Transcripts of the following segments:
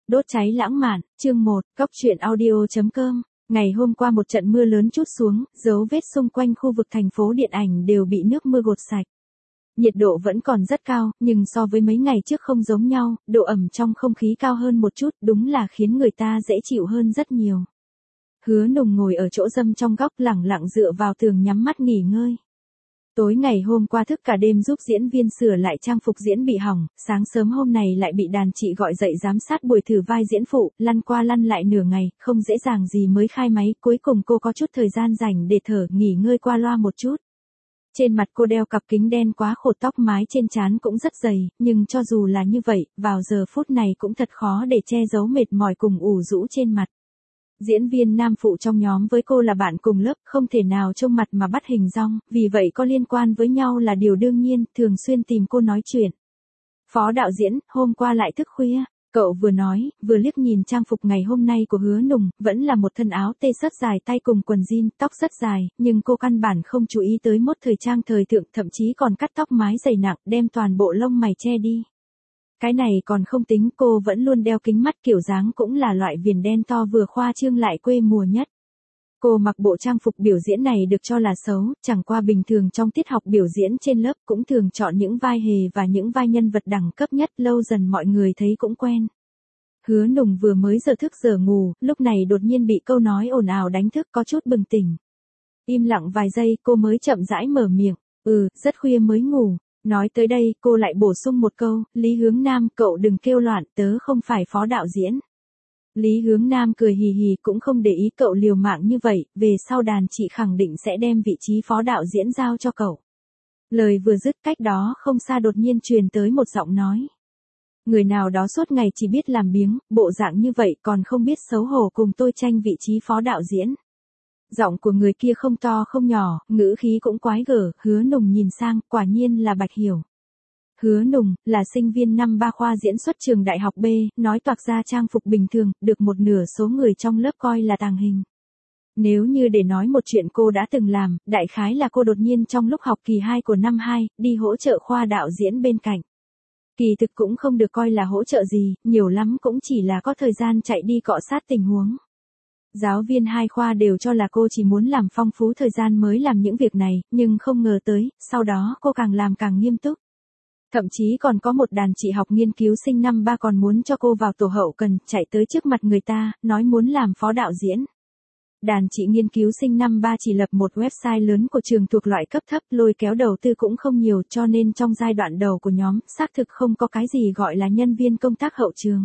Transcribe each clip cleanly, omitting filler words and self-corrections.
Đốt cháy lãng mạn, chương 1, Cóc truyện audio.com. Ngày hôm qua một trận mưa lớn trút xuống, dấu vết xung quanh khu vực thành phố điện ảnh đều bị nước mưa gột sạch. Nhiệt độ vẫn còn rất cao, nhưng so với mấy ngày trước không giống nhau, độ ẩm trong không khí cao hơn một chút, đúng là khiến người ta dễ chịu hơn rất nhiều. Hứa Nùng ngồi ở chỗ râm trong góc lẳng lặng dựa vào tường nhắm mắt nghỉ ngơi. Tối ngày hôm qua thức cả đêm giúp diễn viên sửa lại trang phục diễn bị hỏng, sáng sớm hôm này lại bị đàn chị gọi dậy giám sát buổi thử vai diễn phụ, lăn qua lăn lại nửa ngày, không dễ dàng gì mới khai máy, cuối cùng cô có chút thời gian rảnh để thở, nghỉ ngơi qua loa một chút. Trên mặt cô đeo cặp kính đen quá khổ, tóc mái trên trán cũng rất dày, nhưng cho dù là như vậy, vào giờ phút này cũng thật khó để che giấu mệt mỏi cùng ủ rũ trên mặt. Diễn viên nam phụ trong nhóm với cô là bạn cùng lớp, không thể nào trông mặt mà bắt hình dong, vì vậy có liên quan với nhau là điều đương nhiên, thường xuyên tìm cô nói chuyện. Phó đạo diễn, hôm qua lại thức khuya, cậu vừa nói, vừa liếc nhìn trang phục ngày hôm nay của Hứa Nùng, vẫn là một thân áo tê sớt dài tay cùng quần jean, tóc rất dài, nhưng cô căn bản không chú ý tới mốt thời trang thời thượng, thậm chí còn cắt tóc mái dày nặng, đem toàn bộ lông mày che đi. Cái này còn không tính, cô vẫn luôn đeo kính mắt, kiểu dáng cũng là loại viền đen to vừa khoa trương lại quê mùa nhất. Cô mặc bộ trang phục biểu diễn này được cho là xấu, chẳng qua bình thường trong tiết học biểu diễn trên lớp cũng thường chọn những vai hề và những vai nhân vật đẳng cấp nhất, lâu dần mọi người thấy cũng quen. Hứa Nùng vừa mới giờ thức giờ ngủ, lúc này đột nhiên bị câu nói ồn ào đánh thức, có chút bừng tỉnh. Im lặng vài giây cô mới chậm rãi mở miệng, rất khuya mới ngủ. Nói tới đây, cô lại bổ sung một câu, Lý Hướng Nam, cậu đừng kêu loạn, tớ không phải phó đạo diễn. Lý Hướng Nam cười hì hì, cũng không để ý cậu liều mạng như vậy, về sau đàn chị khẳng định sẽ đem vị trí phó đạo diễn giao cho cậu. Lời vừa dứt, cách đó không xa đột nhiên truyền tới một giọng nói. Người nào đó suốt ngày chỉ biết làm biếng, bộ dạng như vậy còn không biết xấu hổ cùng tôi tranh vị trí phó đạo diễn. Giọng của người kia không to không nhỏ, ngữ khí cũng quái gở, Hứa Nùng nhìn sang, quả nhiên là Bạch Hiểu. Hứa Nùng, là sinh viên năm 3 khoa diễn xuất trường đại học B, nói toạc ra trang phục bình thường, được một nửa số người trong lớp coi là tàng hình. Nếu như để nói một chuyện cô đã từng làm, đại khái là cô đột nhiên trong lúc học kỳ 2 của năm 2, đi hỗ trợ khoa đạo diễn bên cạnh. Kỳ thực cũng không được coi là hỗ trợ gì, nhiều lắm cũng chỉ là có thời gian chạy đi cọ sát tình huống. Giáo viên hai khoa đều cho là cô chỉ muốn làm phong phú thời gian mới làm những việc này, nhưng không ngờ tới, sau đó cô càng làm càng nghiêm túc. Thậm chí còn có một đàn chị học nghiên cứu sinh năm 3 còn muốn cho cô vào tổ hậu cần, chạy tới trước mặt người ta, nói muốn làm phó đạo diễn. Đàn chị nghiên cứu sinh năm 3 chỉ lập một website lớn của trường thuộc loại cấp thấp, lôi kéo đầu tư cũng không nhiều, cho nên trong giai đoạn đầu của nhóm, xác thực không có cái gì gọi là nhân viên công tác hậu trường.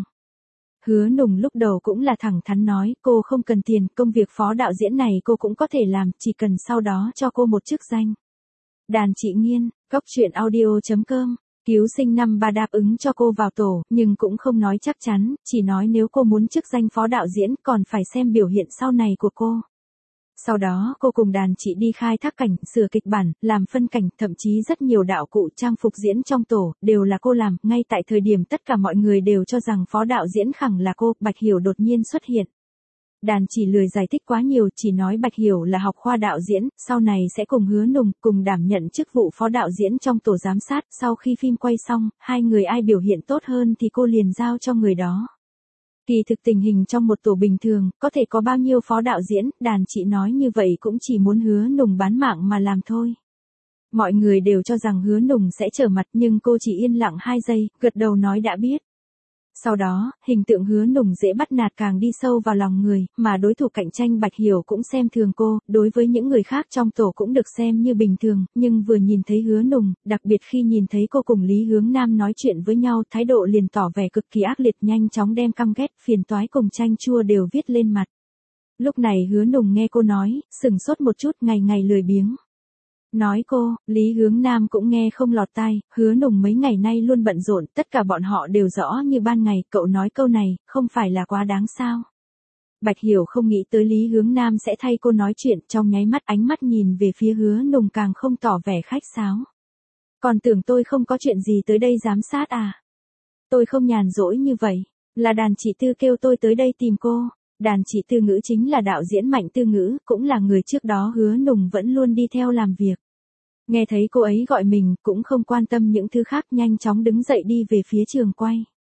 Hứa Nùng lúc đầu cũng là thẳng thắn nói, cô không cần tiền, công việc phó đạo diễn này cô cũng có thể làm, chỉ cần sau đó cho cô một chức danh. Đàn chị Nghiên, Cóc truyện audio.com, cứu sinh năm 3 đáp ứng cho cô vào tổ, nhưng cũng không nói chắc chắn, chỉ nói nếu cô muốn chức danh phó đạo diễn còn phải xem biểu hiện sau này của cô. Sau đó cô cùng đàn chị đi khai thác cảnh, sửa kịch bản, làm phân cảnh, thậm chí rất nhiều đạo cụ trang phục diễn trong tổ, đều là cô làm, ngay tại thời điểm tất cả mọi người đều cho rằng phó đạo diễn khẳng là cô, Bạch Hiểu đột nhiên xuất hiện. Đàn chỉ lười giải thích quá nhiều, chỉ nói Bạch Hiểu là học khoa đạo diễn, sau này sẽ cùng Hứa Nùng, cùng đảm nhận chức vụ phó đạo diễn trong tổ giám sát, sau khi phim quay xong, hai người ai biểu hiện tốt hơn thì cô liền giao cho người đó. Kỳ thực tình hình trong một tổ bình thường, có thể có bao nhiêu phó đạo diễn, đàn chị nói như vậy cũng chỉ muốn Hứa Nùng bán mạng mà làm thôi. Mọi người đều cho rằng Hứa Nùng sẽ trở mặt nhưng cô chỉ yên lặng 2 giây, gật đầu nói đã biết. Sau đó, hình tượng Hứa Nùng dễ bắt nạt càng đi sâu vào lòng người, mà đối thủ cạnh tranh Bạch Hiểu cũng xem thường cô, đối với những người khác trong tổ cũng được xem như bình thường, nhưng vừa nhìn thấy Hứa Nùng, đặc biệt khi nhìn thấy cô cùng Lý Hướng Nam nói chuyện với nhau, thái độ liền tỏ vẻ cực kỳ ác liệt, nhanh chóng đem căm ghét, phiền toái cùng chanh chua đều viết lên mặt. Lúc này Hứa Nùng nghe cô nói, sừng sốt một chút, ngày ngày lười biếng. Nói cô, Lý Hướng Nam cũng nghe không lọt tai, Hứa Nùng mấy ngày nay luôn bận rộn, tất cả bọn họ đều rõ như ban ngày, cậu nói câu này, không phải là quá đáng sao. Bạch Hiểu không nghĩ tới Lý Hướng Nam sẽ thay cô nói chuyện, trong nháy mắt ánh mắt nhìn về phía Hứa Nùng càng không tỏ vẻ khách sáo. Còn tưởng tôi không có chuyện gì tới đây giám sát à? Tôi không nhàn rỗi như vậy, là đàn chị Tư kêu tôi tới đây tìm cô. Đàn chị Tư Ngữ chính là đạo diễn Mạnh Tư Ngữ, cũng là người trước đó Hứa Nùng vẫn luôn đi theo làm việc. Nghe thấy cô ấy gọi mình, cũng không quan tâm những thứ khác, nhanh chóng đứng dậy đi về phía trường quay.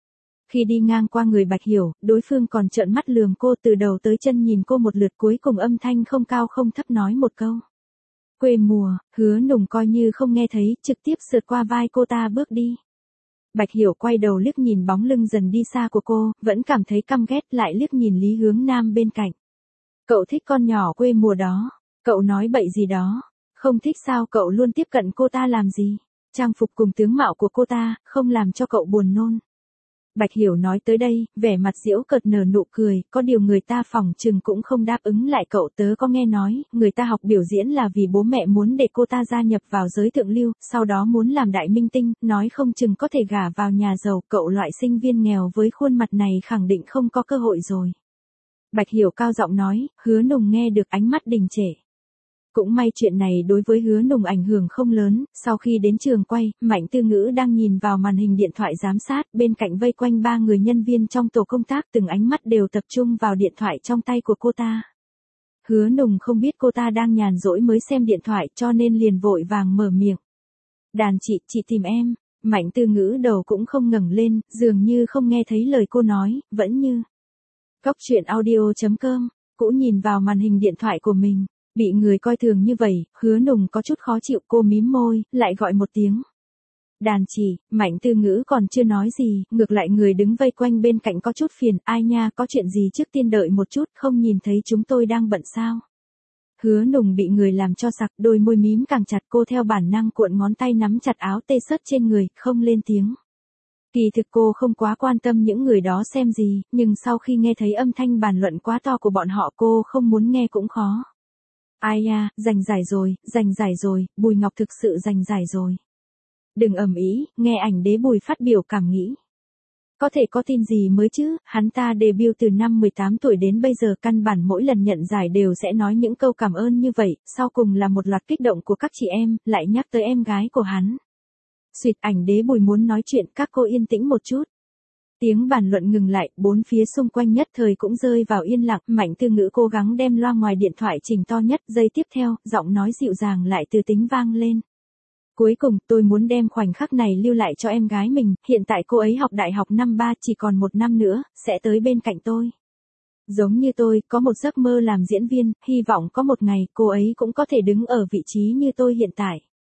Khi đi ngang qua người Bạch Hiểu, đối phương còn trợn mắt lườm cô từ đầu tới chân nhìn cô một lượt, cuối cùng âm thanh không cao không thấp nói một câu. Quê mùa. Hứa Nùng coi như không nghe thấy, trực tiếp sượt qua vai cô ta bước đi. Bạch Hiểu quay đầu liếc nhìn bóng lưng dần đi xa của cô, vẫn cảm thấy căm ghét, lại liếc nhìn Lý Hướng Nam bên cạnh. Cậu thích con nhỏ quê mùa đó, cậu nói bậy gì đó, không thích sao cậu luôn tiếp cận cô ta làm gì, trang phục cùng tướng mạo của cô ta, không làm cho cậu buồn nôn. Bạch Hiểu nói tới đây, vẻ mặt giễu cợt nở nụ cười, có điều người ta phỏng chừng cũng không đáp ứng lại cậu, tớ có nghe nói, người ta học biểu diễn là vì bố mẹ muốn để cô ta gia nhập vào giới thượng lưu, sau đó muốn làm đại minh tinh, nói không chừng có thể gả vào nhà giàu, cậu loại sinh viên nghèo với khuôn mặt này khẳng định không có cơ hội rồi. Bạch Hiểu cao giọng nói, Hứa Nùng nghe được ánh mắt đình trệ. Cũng may chuyện này đối với Hứa Nùng ảnh hưởng không lớn, sau khi đến trường quay, Mạnh Tư Ngữ đang nhìn vào màn hình điện thoại giám sát, bên cạnh vây quanh 3 người nhân viên trong tổ công tác, từng ánh mắt đều tập trung vào điện thoại trong tay của cô ta. Hứa Nùng không biết cô ta đang nhàn rỗi mới xem điện thoại cho nên liền vội vàng mở miệng. Đàn chị tìm em. Mạnh Tư Ngữ đầu cũng không ngẩng lên, dường như không nghe thấy lời cô nói, vẫn như. Góc chuyện audio.com, cũng nhìn vào màn hình điện thoại của mình. Bị người coi thường như vậy, Hứa Nùng có chút khó chịu, cô mím môi, lại gọi một tiếng. Đàn chị. Mạnh Tư Ngữ còn chưa nói gì, ngược lại người đứng vây quanh bên cạnh có chút phiền, ai nha, có chuyện gì trước tiên đợi một chút, không nhìn thấy chúng tôi đang bận sao. Hứa Nùng bị người làm cho sặc, đôi môi mím càng chặt, cô theo bản năng cuộn ngón tay nắm chặt áo tê sớt trên người, không lên tiếng. Kỳ thực cô không quá quan tâm những người đó xem gì, nhưng sau khi nghe thấy âm thanh bàn luận quá to của bọn họ cô không muốn nghe cũng khó. Ai ya, giành giải rồi, Bùi Ngọc thực sự giành giải rồi. Đừng ầm ĩ, nghe ảnh đế Bùi phát biểu cảm nghĩ. Có thể có tin gì mới chứ, hắn ta debut từ năm 18 tuổi đến bây giờ, căn bản mỗi lần nhận giải đều sẽ nói những câu cảm ơn như vậy, sau cùng là một loạt kích động của các chị em, lại nhắc tới em gái của hắn. Xuyệt, ảnh đế Bùi muốn nói chuyện, các cô yên tĩnh một chút. Tiếng bàn luận ngừng lại, bốn phía xung quanh nhất thời cũng rơi vào yên lặng, Mạnh Tư Ngữ cố gắng đem loa ngoài điện thoại chỉnh to nhất, giây tiếp theo, giọng nói dịu dàng lại từ tính vang lên. Cuối cùng, tôi muốn đem khoảnh khắc này lưu lại cho em gái mình, hiện tại cô ấy học đại học năm 3, chỉ còn 1 năm nữa, sẽ tới bên cạnh tôi. Giống như tôi, có một giấc mơ làm diễn viên, hy vọng có một ngày, cô ấy cũng có thể đứng ở vị trí như tôi hiện tại.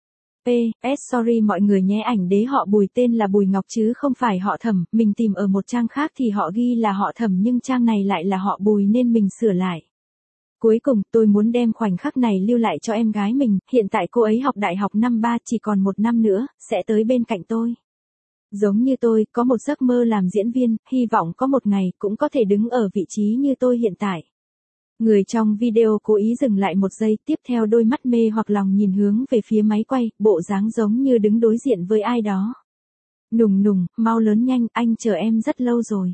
P.S. Sorry mọi người nhé, ảnh đế họ Bùi tên là Bùi Ngọc chứ không phải họ Thẩm, mình tìm ở một trang khác thì họ ghi là họ Thẩm nhưng trang này lại là họ Bùi nên mình sửa lại. Cuối cùng, tôi muốn đem khoảnh khắc này lưu lại cho em gái mình, hiện tại cô ấy học đại học năm 3, chỉ còn 1 năm nữa, sẽ tới bên cạnh tôi. Giống như tôi, có một giấc mơ làm diễn viên, hy vọng có một ngày, cũng có thể đứng ở vị trí như tôi hiện tại. Người trong video cố ý dừng lại một giây, tiếp theo đôi mắt mê hoặc lòng nhìn hướng về phía máy quay, bộ dáng giống như đứng đối diện với ai đó. Nùng, mau lớn nhanh, anh chờ em rất lâu rồi.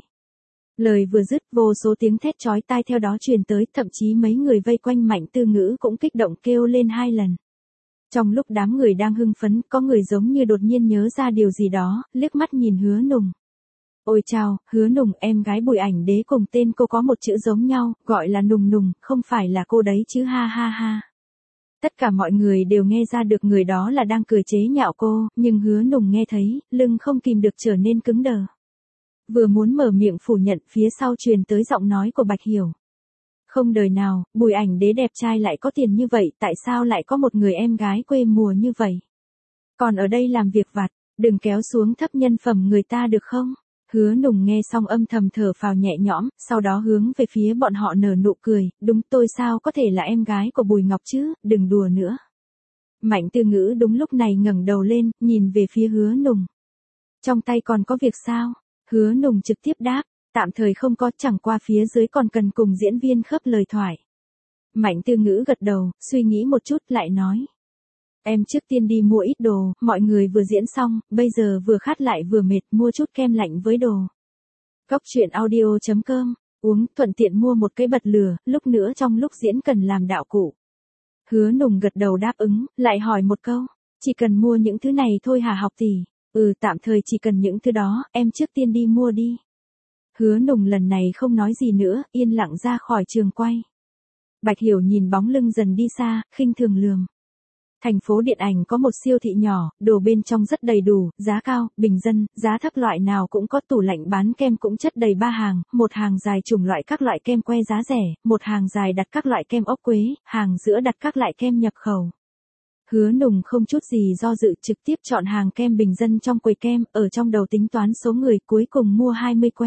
Lời vừa dứt, vô số tiếng thét chói tai theo đó truyền tới, thậm chí mấy người vây quanh Mạnh Tư Ngữ cũng kích động kêu lên 2 lần. Trong lúc đám người đang hưng phấn, có người giống như đột nhiên nhớ ra điều gì đó, liếc mắt nhìn Hứa Nùng. Ôi chào, Hứa Nùng, em gái Bùi ảnh đế cùng tên cô có một chữ giống nhau, gọi là Nùng, không phải là cô đấy chứ, ha ha ha. Tất cả mọi người đều nghe ra được người đó là đang cười chế nhạo cô, nhưng Hứa Nùng nghe thấy, lưng không kìm được trở nên cứng đờ. Vừa muốn mở miệng phủ nhận, phía sau truyền tới giọng nói của Bạch Hiểu. Không đời nào, Bùi ảnh đế đẹp trai lại có tiền như vậy, tại sao lại có một người em gái quê mùa như vậy? Còn ở đây làm việc vặt, đừng kéo xuống thấp nhân phẩm người ta được không? Hứa Nùng nghe xong âm thầm thở phào nhẹ nhõm, sau đó hướng về phía bọn họ nở nụ cười, đúng, tôi sao có thể là em gái của Bùi Ngọc chứ, đừng đùa nữa. Mạnh Tư Ngữ đúng lúc này ngẩng đầu lên, nhìn về phía Hứa Nùng. Trong tay còn có việc sao? Hứa Nùng trực tiếp đáp, tạm thời không có, chẳng qua phía dưới còn cần cùng diễn viên khớp lời thoại. Mạnh Tư Ngữ gật đầu, suy nghĩ một chút lại nói. Em trước tiên đi mua ít đồ, mọi người vừa diễn xong, bây giờ vừa khát lại vừa mệt, mua chút kem lạnh với đồ. Góc chuyện audio.com, uống, thuận tiện mua một cái bật lửa, lúc nữa trong lúc diễn cần làm đạo cụ. Hứa Nùng gật đầu đáp ứng, lại hỏi một câu, chỉ cần mua những thứ này thôi hả học tỷ? Tạm thời chỉ cần những thứ đó, em trước tiên đi mua đi. Hứa Nùng lần này không nói gì nữa, yên lặng ra khỏi trường quay. Bạch Hiểu nhìn bóng lưng dần đi xa, khinh thường lườm. Thành phố điện ảnh có một siêu thị nhỏ, đồ bên trong rất đầy đủ, giá cao, bình dân, giá thấp loại nào cũng có, tủ lạnh bán kem cũng chất đầy 3 hàng, một hàng dài chủng loại các loại kem que giá rẻ, một hàng dài đặt các loại kem ốc quế, hàng giữa đặt các loại kem nhập khẩu. Hứa Nùng không chút gì do dự trực tiếp chọn hàng kem bình dân trong quầy kem, ở trong đầu tính toán số người, cuối cùng mua 20 que.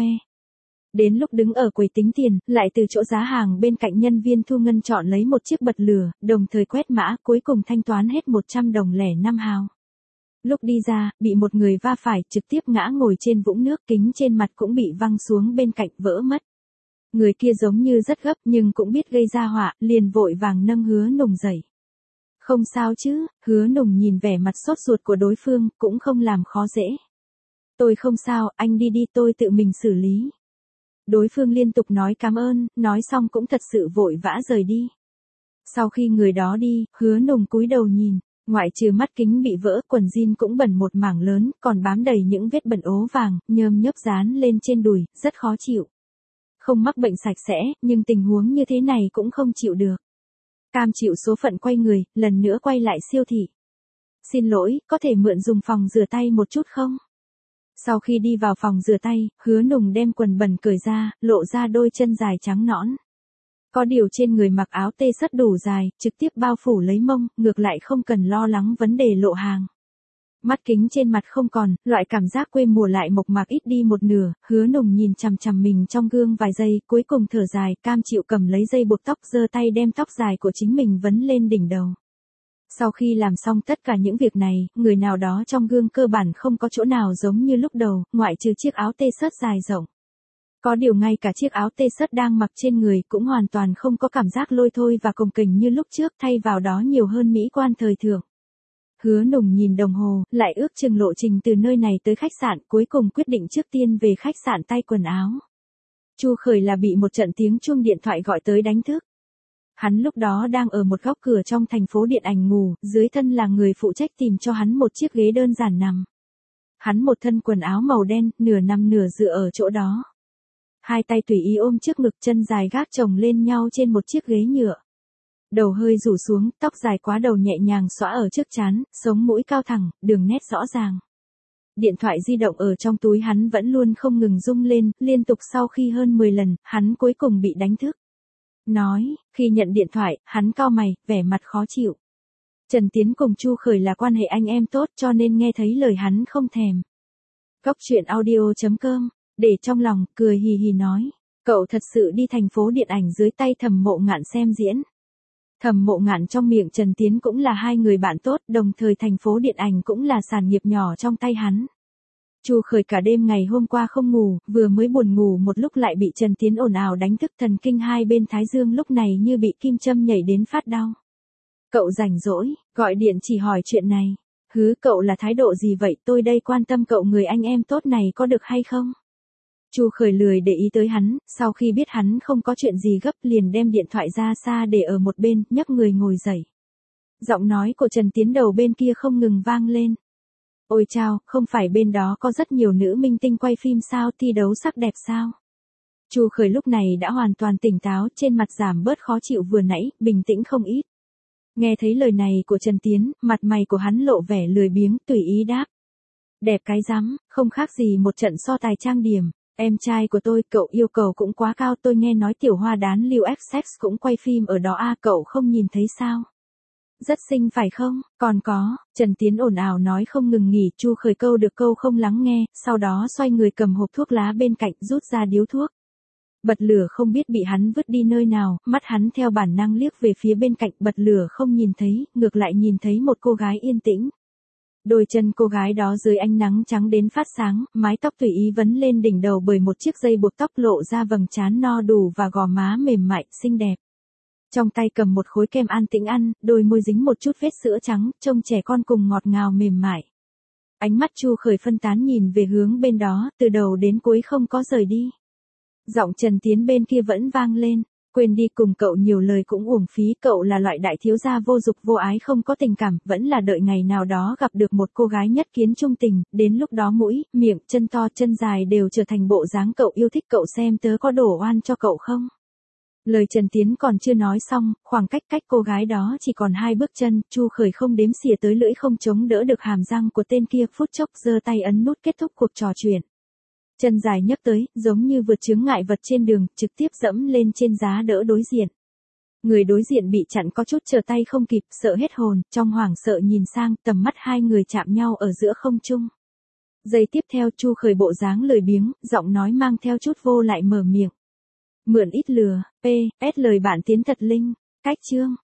Đến lúc đứng ở quầy tính tiền, lại từ chỗ giá hàng bên cạnh nhân viên thu ngân chọn lấy một chiếc bật lửa, đồng thời quét mã, cuối cùng thanh toán hết 100 đồng lẻ 5 hào. Lúc đi ra, bị một người va phải, trực tiếp ngã ngồi trên vũng nước, kính trên mặt cũng bị văng xuống bên cạnh, vỡ mất. Người kia giống như rất gấp nhưng cũng biết gây ra họa, liền vội vàng nâng Hứa Nùng dậy. Không sao chứ, Hứa Nùng nhìn vẻ mặt sốt ruột của đối phương, cũng không làm khó dễ. Tôi không sao, anh đi đi, tôi tự mình xử lý. Đối phương liên tục nói cảm ơn, nói xong cũng thật sự vội vã rời đi. Sau khi người đó đi, Hứa Nùng cúi đầu nhìn, ngoại trừ mắt kính bị vỡ, quần jean cũng bẩn một mảng lớn, còn bám đầy những vết bẩn ố vàng, nhơm nhớp dán lên trên đùi, rất khó chịu. Không mắc bệnh sạch sẽ, nhưng tình huống như thế này cũng không chịu được. Cam chịu số phận quay người, lần nữa quay lại siêu thị. Xin lỗi, có thể mượn dùng phòng rửa tay một chút không? Sau khi đi vào phòng rửa tay, Hứa Nùng đem quần bẩn cởi ra, lộ ra đôi chân dài trắng nõn. Có điều trên người mặc áo tê sắt đủ dài, trực tiếp bao phủ lấy mông, ngược lại không cần lo lắng vấn đề lộ hàng. Mắt kính trên mặt không còn, loại cảm giác quê mùa lại mộc mạc ít đi một nửa, Hứa Nùng nhìn chằm chằm mình trong gương vài giây, cuối cùng thở dài, cam chịu cầm lấy dây buộc tóc, giơ tay đem tóc dài của chính mình vấn lên đỉnh đầu. Sau khi làm xong tất cả những việc này, người nào đó trong gương cơ bản không có chỗ nào giống như lúc đầu, ngoại trừ chiếc áo tê sớt dài rộng. Có điều ngay cả chiếc áo tê sớt đang mặc trên người cũng hoàn toàn không có cảm giác lôi thôi và cồng kềnh như lúc trước, thay vào đó nhiều hơn mỹ quan thời thượng. Hứa Nùng nhìn đồng hồ, lại ước chừng lộ trình từ nơi này tới khách sạn, cuối cùng quyết định trước tiên về khách sạn thay quần áo. Chu Khởi là bị một trận tiếng chuông điện thoại gọi tới đánh thức. Hắn lúc đó đang ở một góc cửa trong thành phố điện ảnh ngủ, dưới thân là người phụ trách tìm cho hắn một chiếc ghế đơn giản nằm. Hắn một thân quần áo màu đen, nửa nằm nửa dựa ở chỗ đó. Hai tay tùy ý ôm trước ngực, chân dài gác chồng lên nhau trên một chiếc ghế nhựa. Đầu hơi rủ xuống, tóc dài quá đầu nhẹ nhàng xõa ở trước trán, sống mũi cao thẳng, đường nét rõ ràng. Điện thoại di động ở trong túi hắn vẫn luôn không ngừng rung lên, liên tục sau khi hơn 10 lần, hắn cuối cùng bị đánh thức. Khi nhận điện thoại, hắn cau mày, vẻ mặt khó chịu. Trần Tiến cùng Chu Khởi là quan hệ anh em tốt cho nên nghe thấy lời hắn không thèm. Góc truyện audio.com, để trong lòng, cười hì hì nói. Cậu thật sự đi thành phố điện ảnh dưới tay Thẩm Mộ Ngạn xem diễn. Thẩm Mộ Ngạn trong miệng Trần Tiến cũng là hai người bạn tốt, đồng thời thành phố điện ảnh cũng là sản nghiệp nhỏ trong tay hắn. Chu Khởi cả đêm ngày hôm qua không ngủ, vừa mới buồn ngủ một lúc lại bị Trần Tiến ồn ào đánh thức, thần kinh hai bên thái dương lúc này như bị kim châm nhảy đến phát đau. Cậu rảnh rỗi, gọi điện chỉ hỏi chuyện này. Hứ, cậu là thái độ gì vậy, tôi đây quan tâm cậu người anh em tốt này có được hay không? Chu Khởi lười để ý tới hắn, sau khi biết hắn không có chuyện gì gấp liền đem điện thoại ra xa để ở một bên, nhấc người ngồi dậy. Giọng nói của Trần Tiến đầu bên kia không ngừng vang lên. Ôi chao, không phải bên đó có rất nhiều nữ minh tinh quay phim sao, thi đấu sắc đẹp sao? Chu Khởi lúc này đã hoàn toàn tỉnh táo, trên mặt giảm bớt khó chịu vừa nãy, bình tĩnh không ít. Nghe thấy lời này của Trần Tiến, mặt mày của hắn lộ vẻ lười biếng, tùy ý đáp. Đẹp cái rắm, không khác gì một trận so tài trang điểm. Em trai của tôi, cậu yêu cầu cũng quá cao, tôi nghe nói tiểu hoa đán Lưu XX cũng quay phim ở đó à, cậu không nhìn thấy sao? Rất xinh phải không? Còn có, Trần Tiến ồn ào nói không ngừng nghỉ, Chu Khởi câu được câu không lắng nghe, sau đó xoay người cầm hộp thuốc lá bên cạnh, rút ra điếu thuốc. Bật lửa không biết bị hắn vứt đi nơi nào, mắt hắn theo bản năng liếc về phía bên cạnh, bật lửa không nhìn thấy, ngược lại nhìn thấy một cô gái yên tĩnh. Đôi chân cô gái đó dưới ánh nắng trắng đến phát sáng, mái tóc tùy ý vấn lên đỉnh đầu bởi một chiếc dây buộc tóc, lộ ra vầng trán no đủ và gò má mềm mại, xinh đẹp. Trong tay cầm một khối kem an tĩnh ăn, đôi môi dính một chút vết sữa trắng, trông trẻ con cùng ngọt ngào mềm mại. Ánh mắt Chu Khởi phân tán nhìn về hướng bên đó, từ đầu đến cuối không có rời đi. Giọng Trần Tiến bên kia vẫn vang lên. Quên đi, cùng cậu nhiều lời cũng uổng phí, cậu là loại đại thiếu gia vô dục vô ái không có tình cảm, vẫn là đợi ngày nào đó gặp được một cô gái nhất kiến trung tình, đến lúc đó mũi, miệng, chân to, chân dài đều trở thành bộ dáng cậu yêu thích, cậu xem tớ có đổ oan cho cậu không? Lời Trần Tiến còn chưa nói xong, khoảng cách cách cô gái đó chỉ còn 2 bước chân, Chu Khởi không đếm xỉa tới lưỡi không chống đỡ được hàm răng của tên kia, phút chốc giơ tay ấn nút kết thúc cuộc trò chuyện. Chân dài nhấc tới, giống như vượt chướng ngại vật trên đường, trực tiếp dẫm lên trên giá đỡ đối diện. Người đối diện bị chặn có chút trở tay không kịp, sợ hết hồn, trong hoảng sợ nhìn sang, tầm mắt hai người chạm nhau ở giữa không trung. Giây tiếp theo Chu Khởi bộ dáng lười biếng, giọng nói mang theo chút vô lại mở miệng. Mượn ít lừa, PS lời bạn tiến thật linh, cách chương.